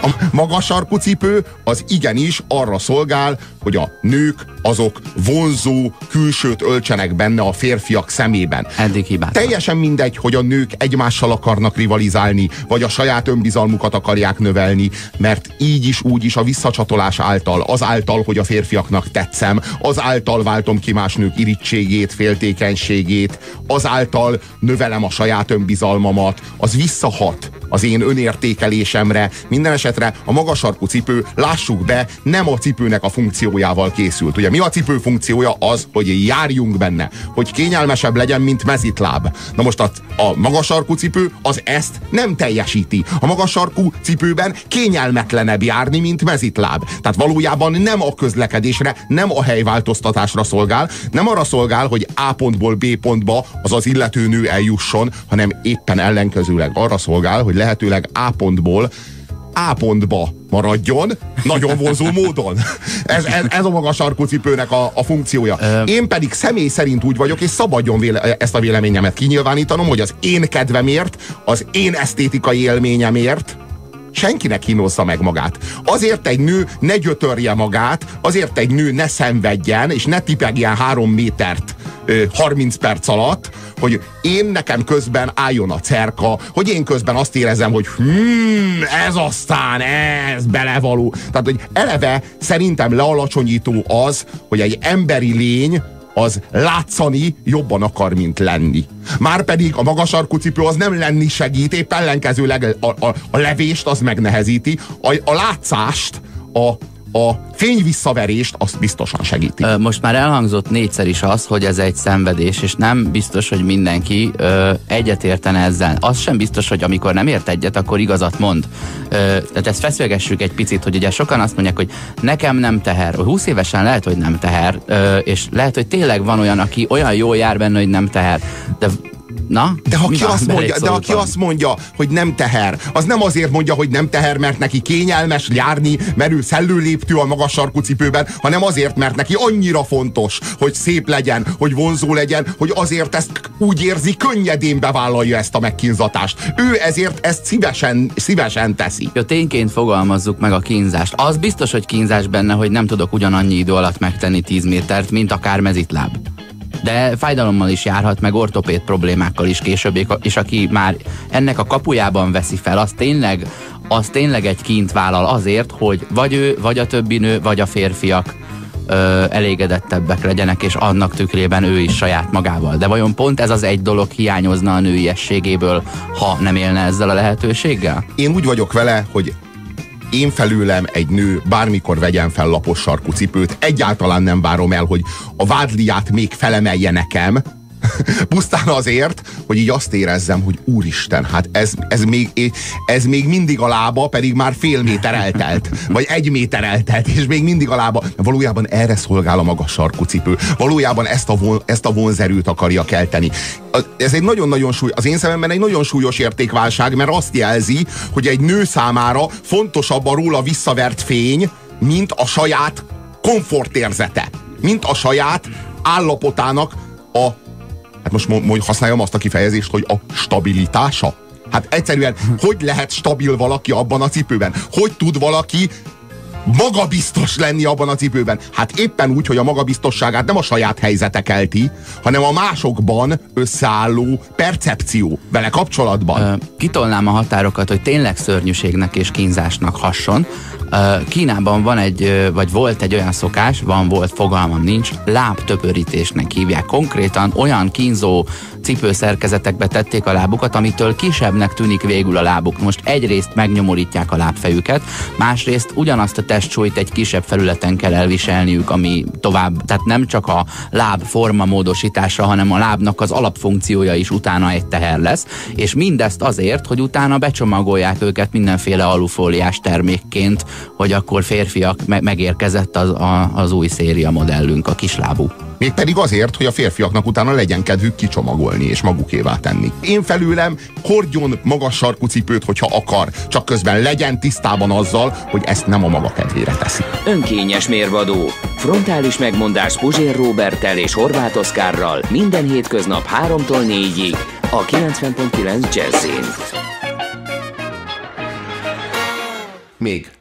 A magas sarkú cipő az igenis arra szolgál, hogy a nők azok vonzó külsőt öltsenek benne a férfiak szemében. Eddig hibát. Teljesen mindegy, hogy a nők egymással akarnak rivalizálni, vagy a saját önbizalmukat akarják növelni, mert így is, úgy is a visszacsatolás által, azáltal, hogy a férfiaknak tetszem, azáltal váltom ki más nők irítségét, féltékenységét, azáltal növelem a saját önbizalmamat, az visszahat az én önértékelésemre. Minden esetre a magas sarkú cipő, lássuk be, nem a cipőnek a funkciójával készült. Ugye mi a cipő funkciója? Az, hogy járjunk benne, hogy kényelmesebb legyen, mint mezitláb. Na most a magas sarkú cipő az ezt nem teljesíti. A magas sarkú cipőben kényelmetlenebb járni, mint mezitláb. Tehát valójában nem a közlekedésre, nem a helyváltoztatásra szolgál, nem arra szolgál, hogy A pontból B pontba az illető nő eljusson, hanem éppen ellenkezőleg arra szolgál, hogy lehetőleg A pontból A pontba maradjon, nagyon vonzó módon. Ez a magas sarkú cipőnek a funkciója. Én pedig személy szerint úgy vagyok, és szabadjon ezt a véleményemet kinyilvánítanom, hogy az én kedvemért, az én esztétikai élményemért senki ne kínozza meg magát. Azért egy nő ne gyötörje magát, azért egy nő ne szenvedjen, és ne tipegjen 3 métert 30 perc alatt, hogy én nekem közben álljon a cerka, hogy én közben azt érezzem, hogy ez aztán, ez belevaló. Tehát, hogy eleve szerintem lealacsonyító az, hogy egy emberi lény az látszani jobban akar, mint lenni. Márpedig a magas sarkú cipő az nem lenni segít, épp ellenkezőleg a levést az megnehezíti, a látszást, a fényvisszaverést azt biztosan segíti. Most már elhangzott 4-szer is az, hogy ez egy szenvedés, és nem biztos, hogy mindenki egyetértene ezzel. Az sem biztos, hogy amikor nem ért egyet, akkor igazat mond. Tehát ezt feszülgessük egy picit, hogy ugye sokan azt mondják, hogy nekem nem teher. 20 évesen lehet, hogy nem teher, és lehet, hogy tényleg van olyan, aki olyan jól jár benne, hogy nem teher. De aki azt mondja, hogy nem teher, az nem azért mondja, hogy nem teher, mert neki kényelmes járni, mert ő szellőléptő a magas sarkú cipőben, hanem azért, mert neki annyira fontos, hogy szép legyen, hogy vonzó legyen, hogy azért ezt úgy érzi, könnyedén bevállalja ezt a megkínzatást. Ő ezért ezt szívesen teszi. Jó, tényként fogalmazzuk meg a kínzást. Az biztos, hogy kínzás benne, hogy nem tudok ugyanannyi idő alatt megtenni 10 métert, mint akár mezitláb. De fájdalommal is járhat, meg ortopéd problémákkal is később, és aki már ennek a kapujában veszi fel, az tényleg egy kint vállal azért, hogy vagy ő, vagy a többi nő, vagy a férfiak elégedettebbek legyenek, és annak tükrében ő is saját magával. De vajon pont ez az egy dolog hiányozna a nőiességéből, ha nem élne ezzel a lehetőséggel? Én úgy vagyok vele, hogy én felőlem egy nő bármikor vegyen fel lapos sarkú cipőt, egyáltalán nem várom el, hogy a vádliát még felemelje nekem, pusztán azért, hogy így azt érezzem, hogy úristen, hát ez még mindig a lába, pedig már fél méter eltelt, vagy 1 méter eltelt, és még mindig a lába. Valójában erre szolgál a magas sarkú cipő. Valójában ezt a vonzerőt akarja kelteni. Ez egy nagyon-nagyon az én szememben egy nagyon súlyos értékválság, mert azt jelzi, hogy egy nő számára fontosabb a róla visszavert fény, mint a saját komfortérzete, mint a saját állapotának hát most használjam azt a kifejezést, hogy a stabilitása. Hát egyszerűen, hogy lehet stabil valaki abban a cipőben? Hogy tud valaki magabiztos lenni abban a cipőben? Hát éppen úgy, hogy a magabiztosságát nem a saját helyzete kelti, hanem a másokban összeálló percepció vele kapcsolatban. Kitolnám a határokat, hogy tényleg szörnyűségnek és kínzásnak hasson. Kínában volt egy olyan szokás, volt, fogalmam nincs, lábtöpörítésnek hívják. Konkrétan olyan kínzó cipőszerkezetekbe tették a lábukat, amitől kisebbnek tűnik végül a lábuk. Most egyrészt megnyomorítják a lábfejüket, másrészt ugyanazt a testsúlyt egy kisebb felületen kell elviselniük, ami tovább, tehát nem csak a láb forma módosítása, hanem a lábnak az alapfunkciója is utána egy teher lesz, és mindezt azért, hogy utána becsomagolják őket mindenféle alufóliás termékként, hogy akkor férfiak, megérkezett az új széria modellünk, a kislábú. Mégpedig azért, hogy a férfiaknak utána legyen kedvük kicsomagolni és magukévá tenni. Én felőlem hordjon magas sarkú cipőt, hogyha akar, csak közben legyen tisztában azzal, hogy ezt nem a maga kedvére teszi. Önkényes mérvadó. Frontális megmondás Puzsér Róberttel és Horváth Oszkárral minden hétköznap 3-tól 4-ig a 90.9 Jazzin. Még.